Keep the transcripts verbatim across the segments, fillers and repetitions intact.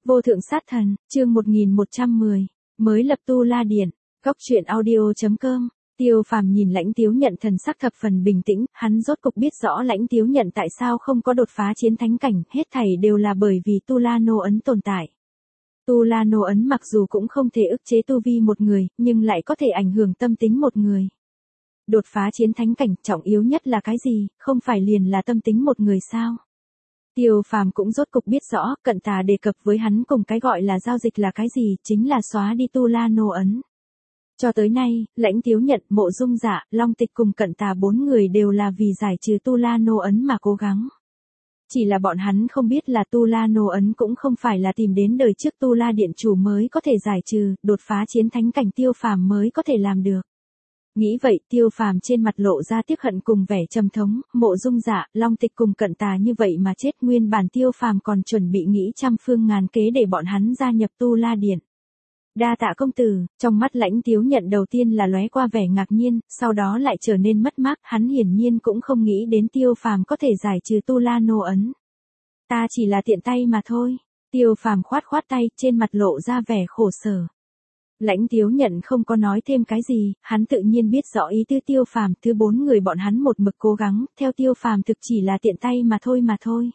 Vô thượng sát thần, chương một nghìn một trăm mười, mới lập Tu La Điện, góc truyện audio chấm com. Tiêu Phàm nhìn Lãnh Tiếu Nhận thần sắc thập phần bình tĩnh, hắn rốt cục biết rõ Lãnh Tiếu Nhận tại sao không có đột phá chiến thánh cảnh, hết thảy đều là bởi vì Tu La Nô ấn tồn tại. Tu La Nô ấn mặc dù cũng không thể ức chế tu vi một người, nhưng lại có thể ảnh hưởng tâm tính một người. Đột phá chiến thánh cảnh, trọng yếu nhất là cái gì, không phải liền là tâm tính một người sao? Tiêu Phàm cũng rốt cục biết rõ, Cận Tà đề cập với hắn cùng cái gọi là giao dịch là cái gì, chính là xóa đi Tu La Nô ấn. Cho tới nay, Lãnh Tiếu Nhận, Mộ Dung Dạ, Long Tịch cùng Cận Tà bốn người đều là vì giải trừ Tu La Nô ấn mà cố gắng. Chỉ là bọn hắn không biết là Tu La Nô ấn cũng không phải là tìm đến đời trước Tu La Điện chủ mới có thể giải trừ, đột phá chiến thánh cảnh Tiêu Phàm mới có thể làm được. Nghĩ vậy, Tiêu Phàm trên mặt lộ ra tiếc hận cùng vẻ trầm thống, Mộ Dung Dạ, Long Tịch cùng Cận Tà như vậy mà chết, nguyên bản Tiêu Phàm còn chuẩn bị nghĩ trăm phương ngàn kế để bọn hắn gia nhập Tu La Điện. Đa tạ công tử, trong mắt Lãnh Tiếu Nhận đầu tiên là lóe qua vẻ ngạc nhiên, sau đó lại trở nên mất mát, hắn hiển nhiên cũng không nghĩ đến Tiêu Phàm có thể giải trừ Tu La Nô ấn. Ta chỉ là tiện tay mà thôi. Tiêu Phàm khoát khoát tay, trên mặt lộ ra vẻ khổ sở. Lãnh Tiếu Nhận không có nói thêm cái gì, hắn tự nhiên biết rõ ý tư Tiêu Phàm, thứ bốn người bọn hắn một mực cố gắng, theo Tiêu Phàm thực chỉ là tiện tay mà thôi mà thôi.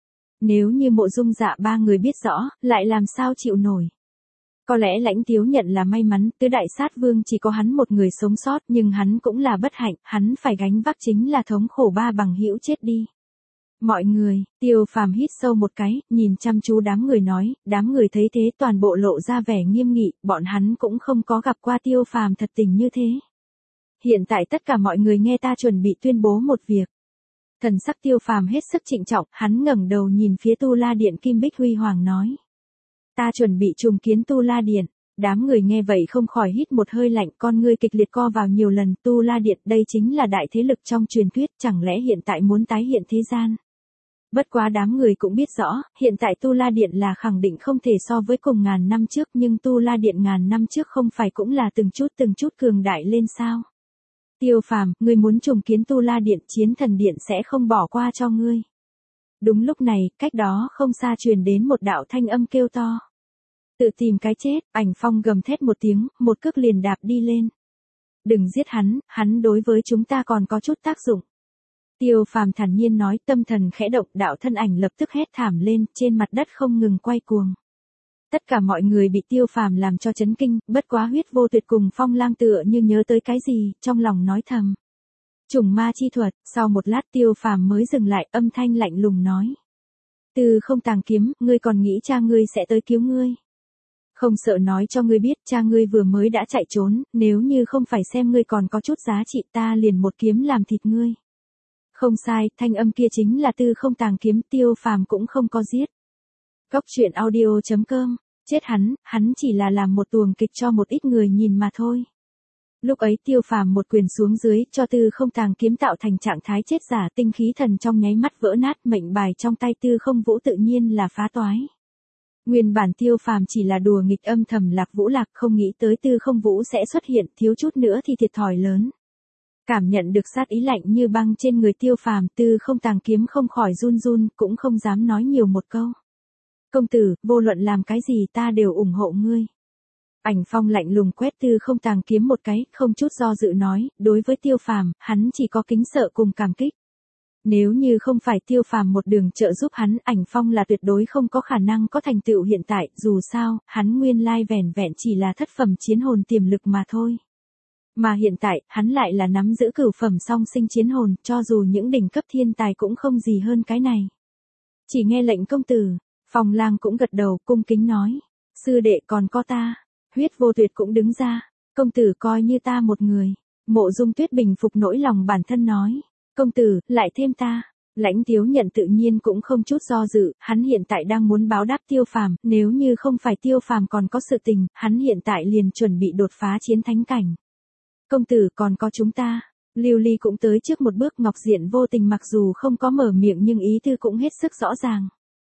Nếu như Mộ Dung Dạ ba người biết rõ, lại làm sao chịu nổi. Có lẽ Lãnh Tiếu Nhận là may mắn, tứ đại sát vương chỉ có hắn một người sống sót, nhưng hắn cũng là bất hạnh, hắn phải gánh vác chính là thống khổ ba bằng hữu chết đi. Mọi người, Tiêu Phàm hít sâu một cái, nhìn chăm chú đám người nói, đám người thấy thế toàn bộ lộ ra vẻ nghiêm nghị, bọn hắn cũng không có gặp qua Tiêu Phàm thật tình như thế. Hiện tại tất cả mọi người nghe ta chuẩn bị tuyên bố một việc. Thần sắc Tiêu Phàm hết sức trịnh trọng, hắn ngẩng đầu nhìn phía Tu La Điện Kim Bích Huy Hoàng nói. Ta chuẩn bị trùng kiến Tu La Điện. Đám người nghe vậy không khỏi hít một hơi lạnh, con ngươi kịch liệt co vào nhiều lần. Tu La Điện đây chính là đại thế lực trong truyền thuyết, chẳng lẽ hiện tại muốn tái hiện thế gian. Bất quá đám người cũng biết rõ, hiện tại Tu La Điện là khẳng định không thể so với cùng ngàn năm trước, nhưng Tu La Điện ngàn năm trước không phải cũng là từng chút từng chút cường đại lên sao. Tiêu Phàm, ngươi muốn trùng kiến Tu La Điện, Chiến Thần Điện sẽ không bỏ qua cho ngươi. Đúng lúc này, cách đó không xa truyền đến một đạo thanh âm kêu to. Tự tìm cái chết, Ảnh Phong gầm thét một tiếng, một cước liền đạp đi lên. Đừng giết hắn, hắn đối với chúng ta còn có chút tác dụng. Tiêu Phàm thản nhiên nói, tâm thần khẽ động, đạo thân ảnh lập tức hét thảm lên, trên mặt đất không ngừng quay cuồng. Tất cả mọi người bị Tiêu Phàm làm cho chấn kinh, bất quá Huyết Vô Tuyệt cùng Phong Lang tựa như nhớ tới cái gì, trong lòng nói thầm. Trùng ma chi thuật, sau một lát Tiêu Phàm mới dừng lại, âm thanh lạnh lùng nói. Từ không tàng kiếm, ngươi còn nghĩ cha ngươi sẽ tới cứu ngươi. Không sợ nói cho ngươi biết, cha ngươi vừa mới đã chạy trốn, nếu như không phải xem ngươi còn có chút giá trị ta liền một kiếm làm thịt ngươi. Không sai, thanh âm kia chính là Tư không tàng kiếm, Tiêu Phàm cũng không có giết. Góc truyện audio chấm com, chết hắn, hắn chỉ là làm một tuồng kịch cho một ít người nhìn mà thôi. Lúc ấy Tiêu Phàm một quyền xuống dưới, cho Tư không tàng kiếm tạo thành trạng thái chết giả, tinh khí thần trong nháy mắt vỡ nát, mệnh bài trong tay Tư không vũ tự nhiên là phá toái. Nguyên bản Tiêu Phàm chỉ là đùa nghịch âm thầm Lạc Vũ Lạc, không nghĩ tới Tư không vũ sẽ xuất hiện, thiếu chút nữa thì thiệt thòi lớn. Cảm nhận được sát ý lạnh như băng trên người Tiêu Phàm, Tư không tàng kiếm không khỏi run run, cũng không dám nói nhiều một câu. Công tử, vô luận làm cái gì ta đều ủng hộ ngươi. Ảnh Phong lạnh lùng quét Tư không tàng kiếm một cái, không chút do dự nói, đối với Tiêu Phàm, hắn chỉ có kính sợ cùng cảm kích. Nếu như không phải Tiêu Phàm một đường trợ giúp hắn, Ảnh Phong là tuyệt đối không có khả năng có thành tựu hiện tại, dù sao, hắn nguyên lai vẻn vẹn chỉ là thất phẩm chiến hồn tiềm lực mà thôi. Mà hiện tại, hắn lại là nắm giữ cửu phẩm song sinh chiến hồn, cho dù những đỉnh cấp thiên tài cũng không gì hơn cái này. Chỉ nghe lệnh công tử, Phong Lang cũng gật đầu, cung kính nói, sư đệ còn có ta. Huyết Vô Tuyệt cũng đứng ra, công tử coi như ta một người. Mộ Dung Tuyết bình phục nỗi lòng bản thân nói, công tử, lại thêm ta. Lãnh Tiếu Nhận tự nhiên cũng không chút do dự, hắn hiện tại đang muốn báo đáp Tiêu Phàm, nếu như không phải Tiêu Phàm còn có sự tình, hắn hiện tại liền chuẩn bị đột phá chiến thánh cảnh. Công tử còn có chúng ta. Lưu Ly cũng tới trước một bước, Ngọc Diện Vô Tình mặc dù không có mở miệng nhưng ý tư cũng hết sức rõ ràng.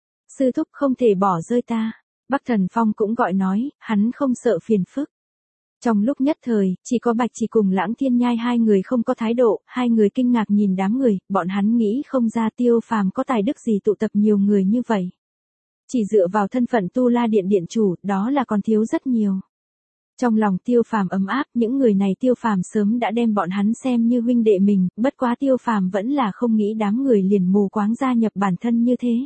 Sư thúc không thể bỏ rơi ta. Bắc Thần Phong cũng gọi nói, hắn không sợ phiền phức. Trong lúc nhất thời, chỉ có Bạch Chỉ cùng Lãng Thiên Nhai hai người không có thái độ, hai người kinh ngạc nhìn đám người, bọn hắn nghĩ không ra Tiêu Phàm có tài đức gì tụ tập nhiều người như vậy. Chỉ dựa vào thân phận Tu La Điện điện chủ, đó là còn thiếu rất nhiều. Trong lòng Tiêu Phàm ấm áp, những người này Tiêu Phàm sớm đã đem bọn hắn xem như huynh đệ mình, bất quá Tiêu Phàm vẫn là không nghĩ đám người liền mù quáng gia nhập bản thân như thế.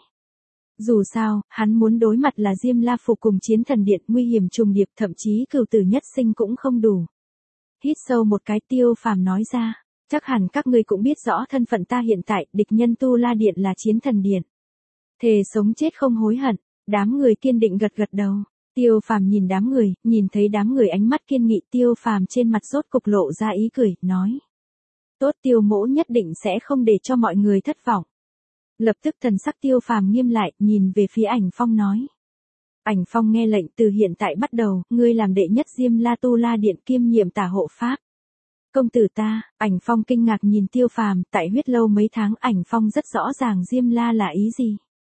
Dù sao, hắn muốn đối mặt là Diêm La Phục cùng Chiến Thần Điện, nguy hiểm trùng điệp, thậm chí cửu tử nhất sinh cũng không đủ. Hít sâu một cái, Tiêu Phàm nói ra, chắc hẳn các ngươi cũng biết rõ thân phận ta hiện tại, địch nhân Tu La Điện là Chiến Thần Điện. Thề sống chết không hối hận, đám người kiên định gật gật đầu. Tiêu Phàm nhìn đám người, nhìn thấy đám người ánh mắt kiên nghị, Tiêu Phàm trên mặt rốt cục lộ ra ý cười, nói. Tốt, Tiêu mỗ nhất định sẽ không để cho mọi người thất vọng. Lập tức thần sắc Tiêu Phàm nghiêm lại, nhìn về phía Ảnh Phong nói. Ảnh Phong nghe lệnh, từ hiện tại bắt đầu, ngươi làm đệ nhất Diêm La Tu La Điện, kiêm nhiệm tả hộ pháp. Công tử ta, Ảnh Phong kinh ngạc nhìn Tiêu Phàm, tại huyết lâu mấy tháng Ảnh Phong rất rõ ràng Diêm La là ý gì.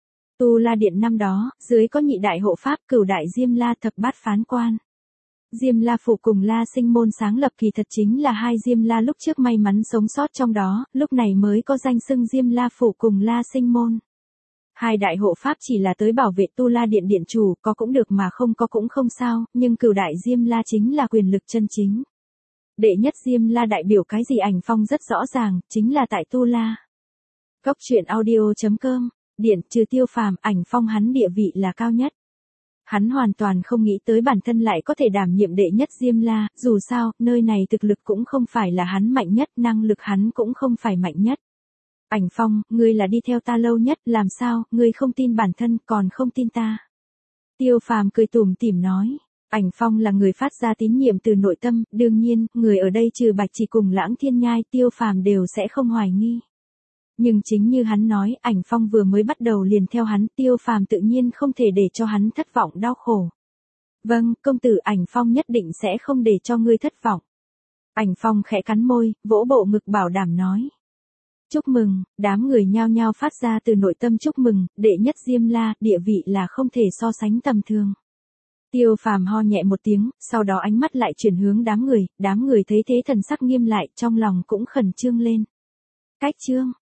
Tu La Điện năm đó, dưới có nhị đại hộ pháp, cửu đại Diêm La, thập bát phán quan. Diêm La Phủ cùng La Sinh môn sáng lập kỳ thật chính là hai Diêm La lúc trước may mắn sống sót trong đó, lúc này mới có danh xưng Diêm La Phủ cùng La Sinh môn. Hai đại hộ pháp chỉ là tới bảo vệ Tu La Điện điện chủ, có cũng được mà không có cũng không sao, nhưng cửu đại Diêm La chính là quyền lực chân chính. Đệ nhất Diêm La đại biểu cái gì Ảnh Phong rất rõ ràng, chính là tại Tu La. Cốc truyện audio chấm com, Điện, trừ Tiêu Phàm, Ảnh Phong hắn địa vị là cao nhất. Hắn hoàn toàn không nghĩ tới bản thân lại có thể đảm nhiệm đệ nhất Diêm La, dù sao, nơi này thực lực cũng không phải là hắn mạnh nhất, năng lực hắn cũng không phải mạnh nhất. Ảnh Phong, ngươi là đi theo ta lâu nhất, làm sao, ngươi không tin bản thân, còn không tin ta. Tiêu Phàm cười tủm tỉm nói, Ảnh Phong là người phát ra tín nhiệm từ nội tâm, đương nhiên, người ở đây trừ Bạch Chỉ cùng Lãng Thiên Nhai, Tiêu Phàm đều sẽ không hoài nghi. Nhưng chính như hắn nói, Ảnh Phong vừa mới bắt đầu liền theo hắn, Tiêu Phàm tự nhiên không thể để cho hắn thất vọng đau khổ. Vâng, công tử, Ảnh Phong nhất định sẽ không để cho ngươi thất vọng. Ảnh Phong khẽ cắn môi, vỗ bộ ngực bảo đảm nói. Chúc mừng, đám người nhao nhao phát ra từ nội tâm chúc mừng, đệ nhất Diêm La, địa vị là không thể so sánh tầm thường. Tiêu Phàm ho nhẹ một tiếng, sau đó ánh mắt lại chuyển hướng đám người, đám người thấy thế thần sắc nghiêm lại, trong lòng cũng khẩn trương lên. Cách chương